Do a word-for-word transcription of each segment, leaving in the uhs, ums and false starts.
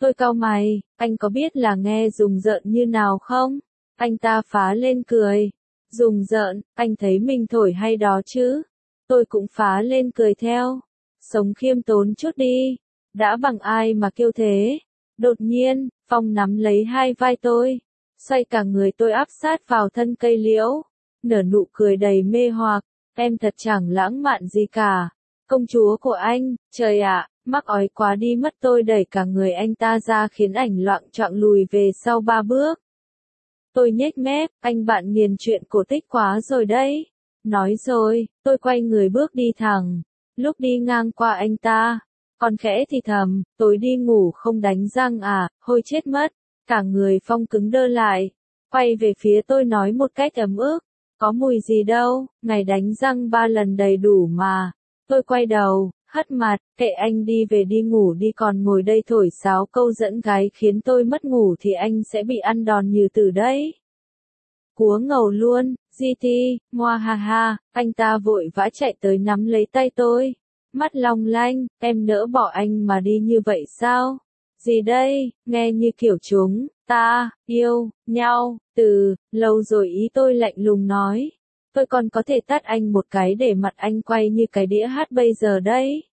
Tôi cau mày, anh có biết là nghe rùng rợn như nào không? Anh ta phá lên cười. Rùng rợn, anh thấy mình thổi hay đó chứ? Tôi cũng phá lên cười theo. Sống khiêm tốn chút đi. Đã bằng ai mà kêu thế? Đột nhiên, Phong nắm lấy hai vai tôi. Xoay cả người tôi áp sát vào thân cây liễu. Nở nụ cười đầy mê hoặc. Em thật chẳng lãng mạn gì cả. Công chúa của anh, trời ạ, mắc ói quá đi mất. Tôi đẩy cả người anh ta ra khiến ảnh loạng choạng lùi về sau ba bước. Tôi nhếch mép, anh bạn nghiền chuyện cổ tích quá rồi đấy. Nói rồi, tôi quay người bước đi thẳng. Lúc đi ngang qua anh ta, còn khẽ thì thầm, tối đi ngủ không đánh răng à, hôi chết mất. Cả người Phong cứng đơ lại, quay về phía tôi nói một cách ấm ức, có mùi gì đâu, ngày đánh răng ba lần đầy đủ mà. Tôi quay đầu, hất mặt, kệ anh đi về đi ngủ đi, còn ngồi đây thổi sáo câu dẫn gái khiến tôi mất ngủ thì anh sẽ bị ăn đòn như tử đấy. Cúa ngầu luôn, giê tê, ngoa ha ha, anh ta vội vã chạy tới nắm lấy tay tôi. Mắt long lanh, em nỡ bỏ anh mà đi như vậy sao? Gì đây, nghe như kiểu chúng, ta, yêu, nhau, từ, lâu rồi ý tôi lạnh lùng nói. Tôi còn có thể tát anh một cái để mặt anh quay như cái đĩa hát bây giờ đấy.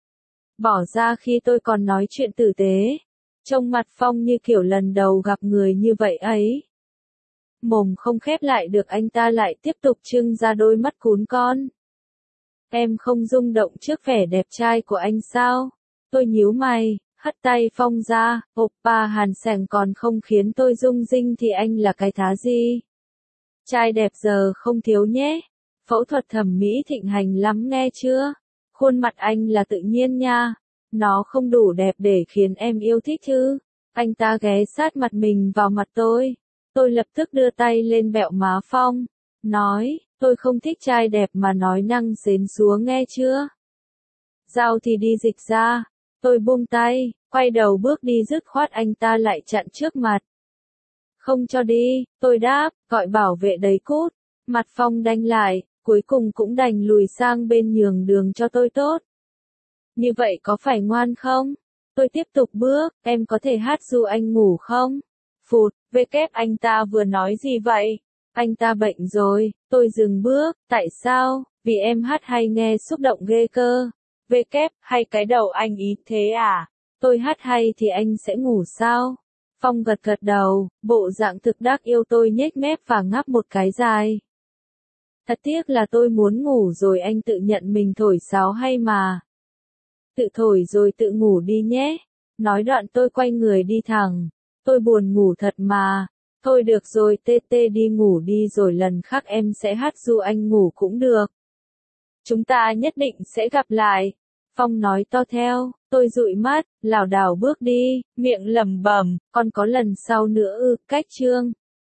Bỏ ra khi tôi còn nói chuyện tử tế. Trông mặt Phong như kiểu lần đầu gặp người như vậy ấy. Mồm không khép lại được anh ta lại tiếp tục trưng ra đôi mắt cún con. Em không rung động trước vẻ đẹp trai của anh sao? Tôi nhíu mày, hất tay Phong ra, oppa hàn sẻng còn không khiến tôi rung rinh thì anh là cái thá gì? Trai đẹp giờ không thiếu nhé. Phẫu thuật thẩm mỹ thịnh hành lắm nghe chưa? Khuôn mặt anh là tự nhiên nha. Nó không đủ đẹp để khiến em yêu thích chứ? Anh ta ghé sát mặt mình vào mặt tôi. Tôi lập tức đưa tay lên bẹo má Phong. Nói, tôi không thích trai đẹp mà nói năng xến xúa nghe chưa? Dao thì đi dịch ra. Tôi buông tay, quay đầu bước đi dứt khoát anh ta lại chặn trước mặt. Không cho đi, tôi đáp, gọi bảo vệ đấy cút. Mặt Phong đanh lại, cuối cùng cũng đành lùi sang bên nhường đường cho tôi tốt. Như vậy có phải ngoan không? Tôi tiếp tục bước, em có thể hát ru anh ngủ không? Phụt, về kép anh ta vừa nói gì vậy? Anh ta bệnh rồi, tôi dừng bước, tại sao? Vì em hát hay nghe xúc động ghê cơ. Về kép, hay cái đầu anh ý thế à? Tôi hát hay thì anh sẽ ngủ sao? Phong gật gật đầu, bộ dạng thực đắc yêu tôi nhếch mép và ngáp một cái dài. Thật tiếc là tôi muốn ngủ rồi anh tự nhận mình thổi sáo hay mà. Tự thổi rồi tự ngủ đi nhé. Nói đoạn tôi quay người đi thẳng. Tôi buồn ngủ thật mà. Thôi được rồi tê tê đi ngủ đi rồi lần khác em sẽ hát ru anh ngủ cũng được. Chúng ta nhất định sẽ gặp lại. Phong nói to theo, tôi dụi mắt, lảo đảo bước đi, miệng lẩm bẩm, còn có lần sau nữa ư, cách chương.